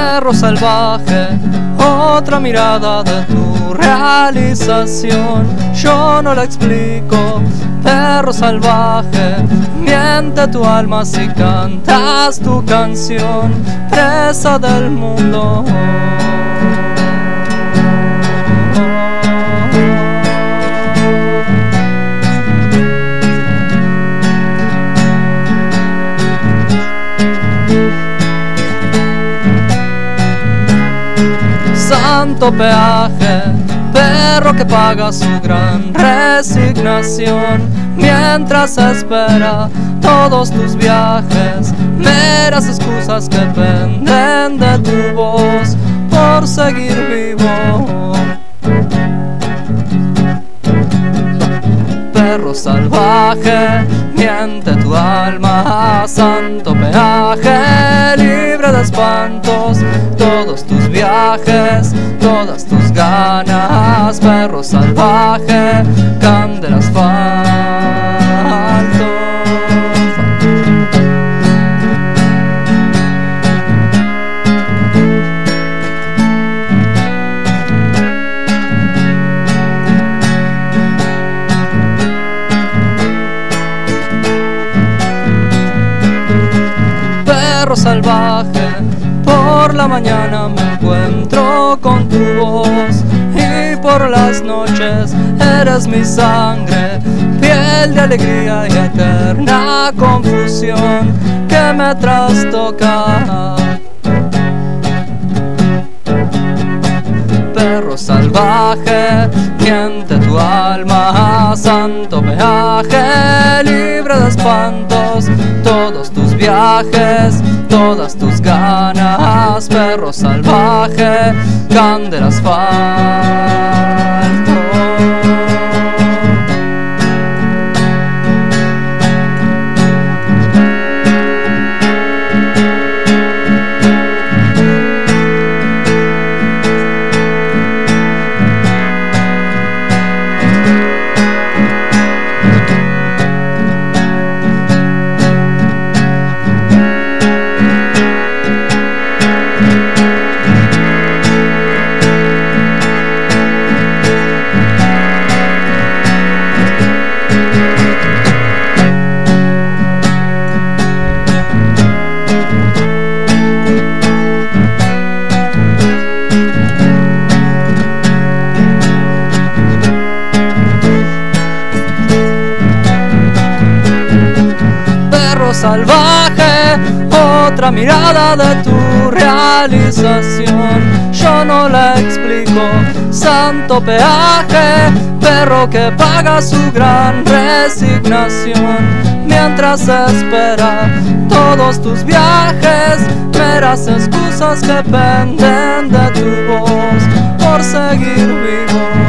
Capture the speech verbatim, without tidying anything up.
Perro salvaje, otra mirada de tu realización. Yo no la explico, perro salvaje, miente tu alma si cantas tu canción, presa del mundo. Santo peaje, perro que paga su gran resignación, mientras espera todos tus viajes, meras excusas que penden de tu voz por seguir vivo. Perro salvaje, miente tu alma, santo peaje, libre de espantos, todos tus viajes, todas tus ganas. Perro salvaje, can del asfalto. Perro salvaje, por la mañana me encuentro con tu voz y por las noches eres mi sangre, piel de alegría y eterna confusión que me trastoca. Perro salvaje, miente tu alma, santo peaje, libre de espantos, todos tus viajes, todas tus ganas. Perro salvaje, can del asfalto. Salvaje, otra mirada de tu realización. Yo no la explico, santo peaje, perro que paga su gran resignación, mientras espera todos tus viajes, meras excusas que penden de tu voz por seguir vivo.